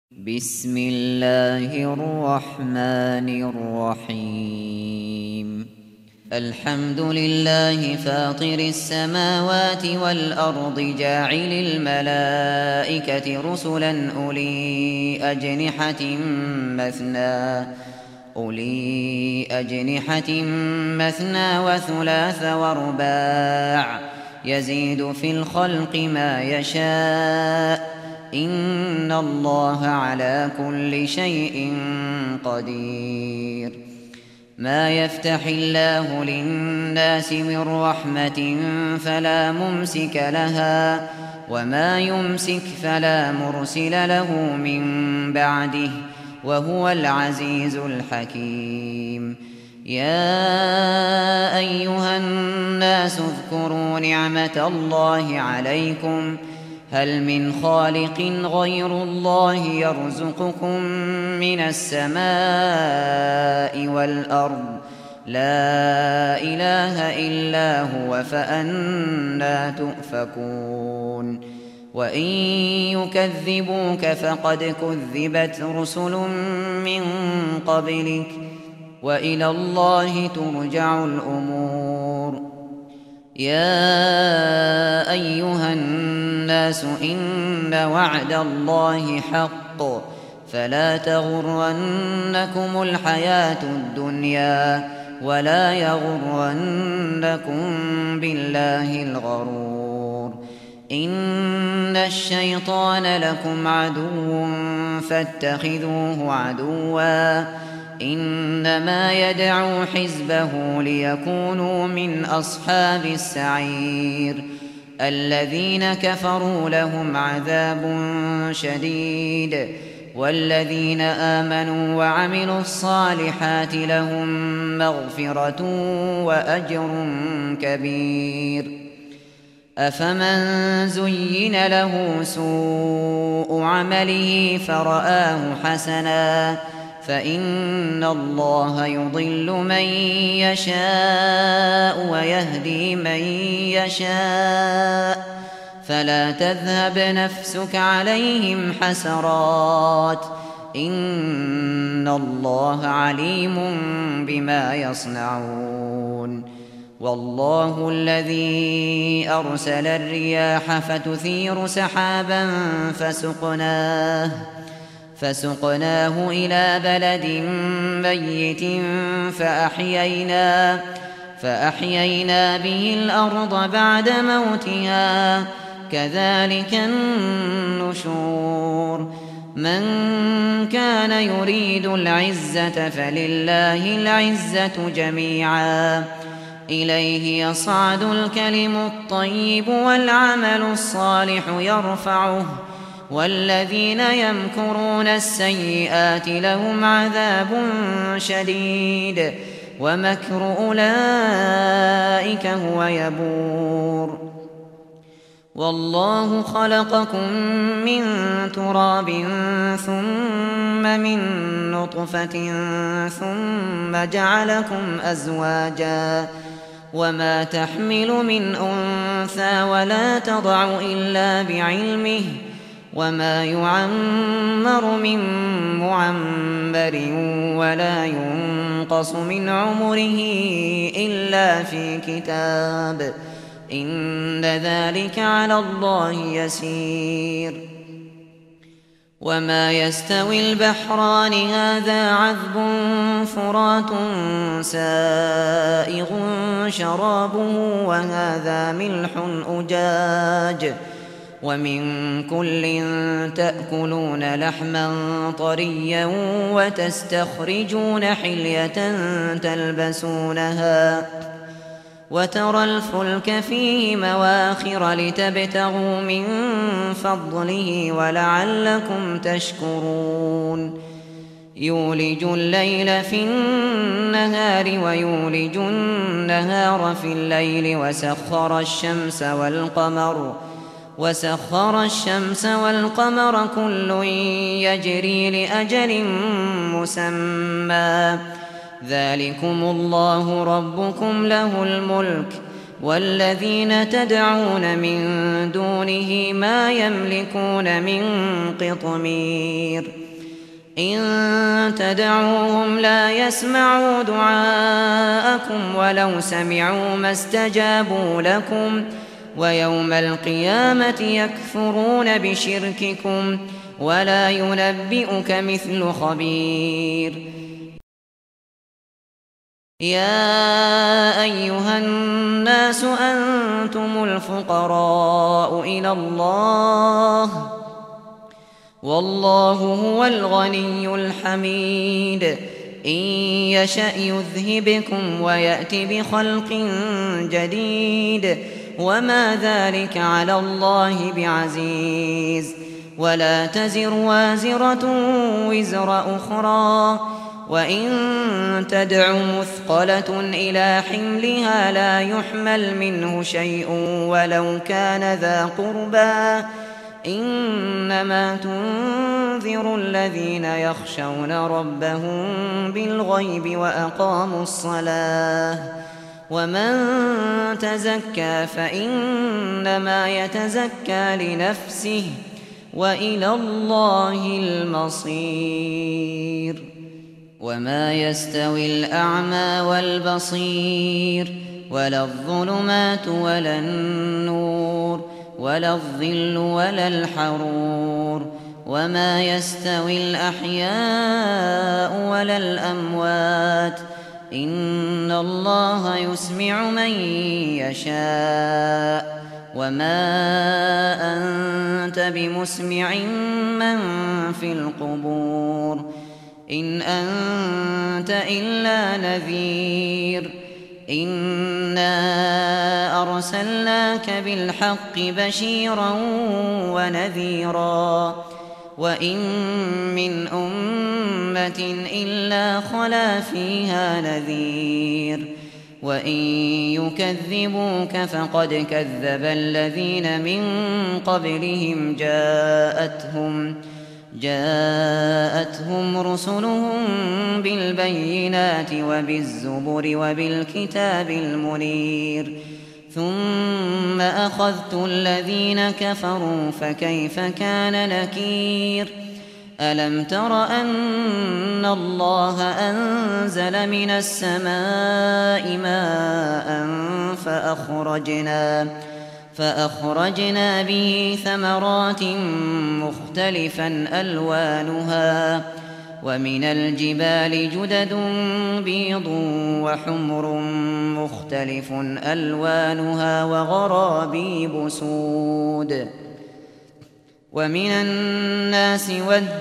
بسم الله الرحمن الرحيم. الحمد لله فاطر السماوات والأرض جاعل الملائكة رسلا أولي أجنحة مثنى وثلاث ورباع يزيد في الخلق ما يشاء إن الله على كل شيء قدير. ما يفتح الله للناس من رحمة فلا ممسك لها وما يمسك فلا مرسل له من بعده وهو العزيز الحكيم. يا أيها الناس اذكروا نعمة الله عليكم هل من خالق غير الله يرزقكم من السماء والأرض لا إله إلا هو فأنى تؤفكون. وإن يكذبوك فقد كذبت رسل من قبلك وإلى الله ترجع الأمور. يا أيها الناس إن وعد الله حق فلا تغرنكم الحياة الدنيا ولا يغرنكم بالله الغرور. إن الشيطان لكم عدو فاتخذوه عدوا إنما يدعو حزبه ليكونوا من أصحاب السعير. الذين كفروا لهم عذاب شديد والذين آمنوا وعملوا الصالحات لهم مغفرة وأجر كبير. أفمن زين له سوء عمله فرآه حسنا فإن الله يضل من يشاء ويهدي من يشاء فلا تذهب نفسك عليهم حسرات إن الله عليم بما يصنعون. والله الذي أرسل الرياح فتثير سحابا فسقناه إلى بلد ميت فأحيينا به الأرض بعد موتها كذلك النشور. من كان يريد العزة فلله العزة جميعا إليه يصعد الكلم الطيب والعمل الصالح يرفعه والذين يمكرون السيئات لهم عذاب شديد ومكر أولئك هو يبور. والله خلقكم من تراب ثم من نطفة ثم جعلكم أزواجا وما تحمل من أنثى ولا تضع إلا بعلمه وما يعمر من معمر ولا ينقص من عمره إلا في كتاب إن ذلك على الله يسير. وما يستوي البحران هذا عذب فرات سائغ شرابه وهذا ملح أجاج ومن كل تأكلون لحما طريا وتستخرجون حلية تلبسونها وترى الفلك فيه مواخر لتبتغوا من فضله ولعلكم تشكرون. يولج الليل في النهار ويولج النهار في الليل وسخر الشمس والقمر كل يجري لأجل مسمى ذلكم الله ربكم له الملك والذين تدعون من دونه ما يملكون من قطمير إن تدعوهم لا يسمعوا دعاءكم ولو سمعوا ما استجابوا لكم ويوم القيامة يكفرون بشرككم ولا ينبئك مثل خبير يا أيها الناس أنتم الفقراء إلى الله والله هو الغني الحميد إن يشأ يذهبكم ويأت بخلق جديد وما ذلك على الله بعزيز ولا تزر وازرة وزر أخرى وإن تدع مثقلة إلى حملها لا يحمل منه شيء ولو كان ذا قربى إنما تنذر الذين يخشون ربهم بالغيب وأقاموا الصلاة ومن تزكى فإنما يتزكى لنفسه وإلى الله المصير وما يستوي الأعمى والبصير ولا الظلمات ولا النور ولا الظل ولا الحرور وما يستوي الأحياء ولا الأموات إن الله يسمع من يشاء وما أنت بمسمع من في القبور إن أنت إلا نذير إنا أرسلناك بالحق بشيرا ونذيرا وإن من أمة إلا خلا فيها نذير وإن يكذبوك فقد كذب الذين من قبلهم جاءتهم رسلهم بالبينات وبالزبر وبالكتاب المنير ثم أخذت الذين كفروا فكيف كان نكير ألم تر أن الله أنزل من السماء ماء فأخرجنا به ثمرات مختلفا ألوانها ومن الجبال جدد بيض وحمر مختلف ألوانها وغرابيب سود ومن الناس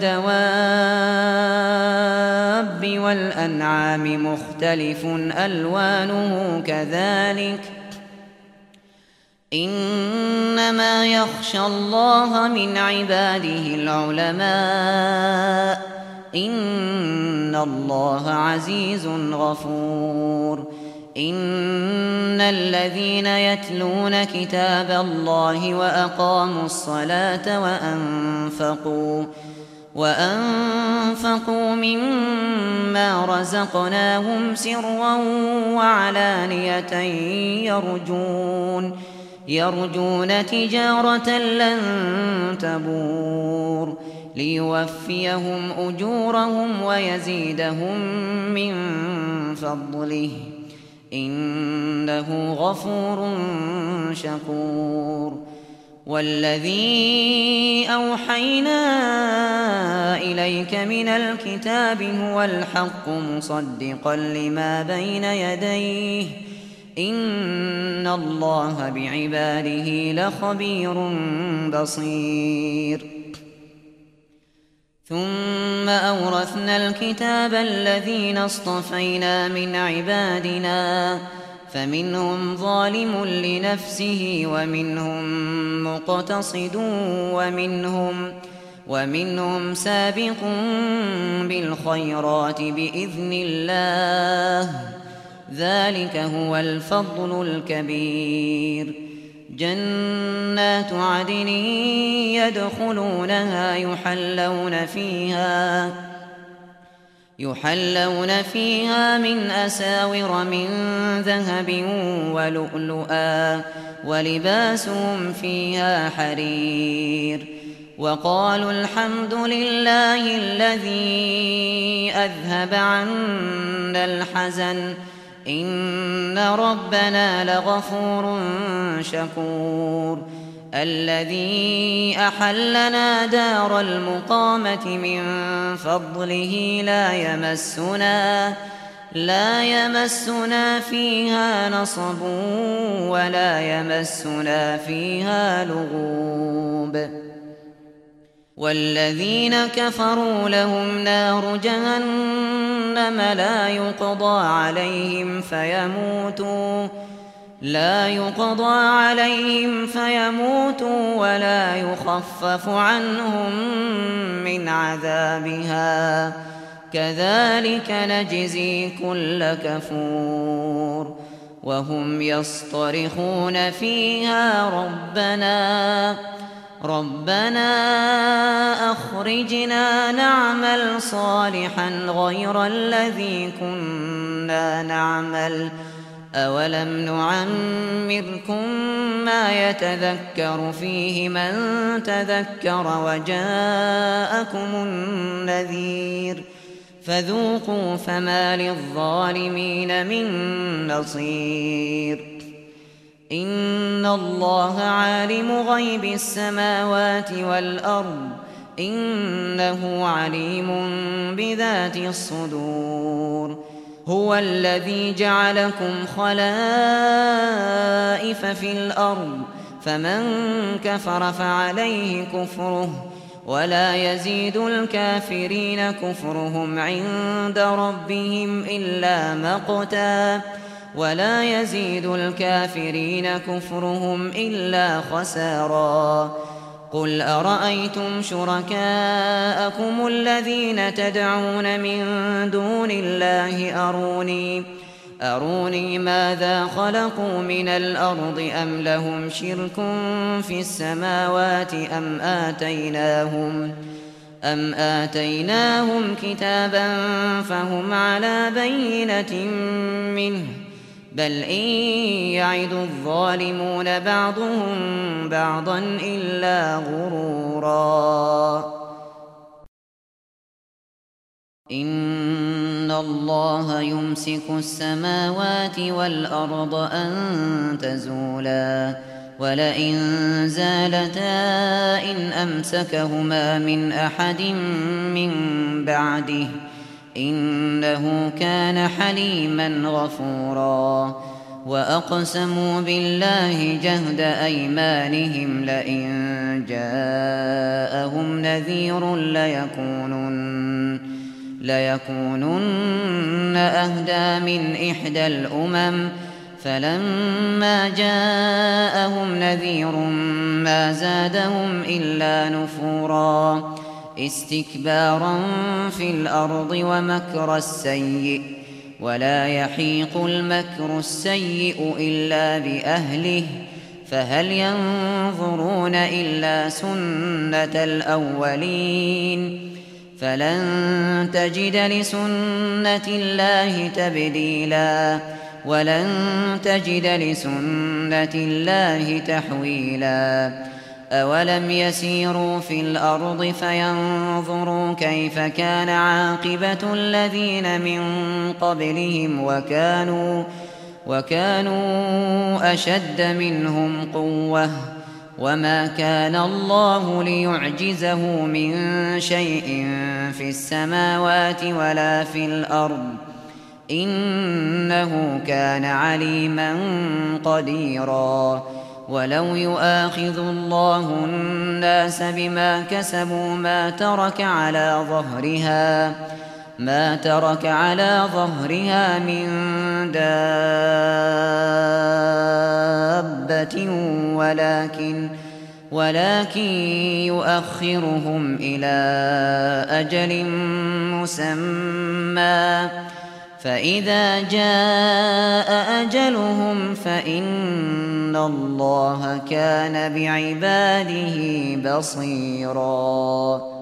والدواب والأنعام مختلف ألوانه كذلك إنما يخشى الله من عباده العلماء إن الله عزيز غفور إن الذين يتلون كتاب الله وأقاموا الصلاة وأنفقوا مما رزقناهم سرا وعلانية يرجون تجارة لن تبور ليوفيهم أجورهم ويزيدهم من فضله إنه غفور شكور والذي أوحينا إليك من الكتاب هو الحق مصدقا لما بين يديه إن الله بعباده لخبير بصير ثم أورثنا الكتاب الذين اصطفينا من عبادنا فمنهم ظالم لنفسه ومنهم مقتصد ومنهم سابق بالخيرات بإذن الله ذلك هو الفضل الكبير جنات عدن يحلون فيها من أساور من ذهب ولؤلؤا ولباسهم فيها حرير وقالوا الحمد لله الذي أذهب عنا الحزن إن ربنا لغفور شكور الذي أحلنا دار المقامة من فضله لا يمسنا فيها نصب ولا يمسنا فيها لغوب والذين كفروا لهم نار جهنم لا يقضى عليهم فيموتوا ولا يخفف عنهم من عذابها كذلك نجزي كل كفور وهم يصطرخون فيها ربنا أخرجنا نعمل صالحا غير الذي كنا نعمل أولم نعمركم ما يتذكر فيه من تذكر وجاءكم النذير فذوقوا فما للظالمين من نصير إن الله عالم غيب السماوات والأرض إنه عليم بذات الصدور هو الذي جعلكم خلائف في الأرض فمن كفر فعليه كفره ولا يزيد الكافرين كفرهم عند ربهم إلا مقتا ولا يزيد الكافرين كفرهم إلا خسارا قل أرأيتم شركاءكم الذين تدعون من دون الله أروني ماذا خلقوا من الأرض أم لهم شرك في السماوات أم آتيناهم كتابا فهم على بينة منه بل إن يعد الظالمون بعضهم بعضا إلا غرورا إن الله يمسك السماوات والأرض أن تزولا ولئن زالتا إن أمسكهما من أحد من بعده إنه كان حليما غفورا وأقسموا بالله جهد أيمانهم لئن جاءهم نذير ليكونن أهدى من إحدى الأمم فلما جاءهم نذير ما زادهم إلا نفورا استكبارا في الأرض ومكر السيء ولا يحيق المكر السيء إلا بأهله فهل ينظرون إلا سنة الأولين فلن تجد لسنة الله تبديلا ولن تجد لسنة الله تحويلا أولم يسيروا في الأرض فينظروا كيف كان عاقبة الذين من قبلهم وكانوا أشد منهم قوة وما كان الله ليعجزه من شيء في السماوات ولا في الأرض إنه كان عليما قديرا ولو يؤاخذ الله الناس بما كسبوا ما ترك على ظهرها من دابة ولكن يؤخرهم إلى أجل مسمى فإذا جاء أجلهم فإن الله كان بعباده بصيراً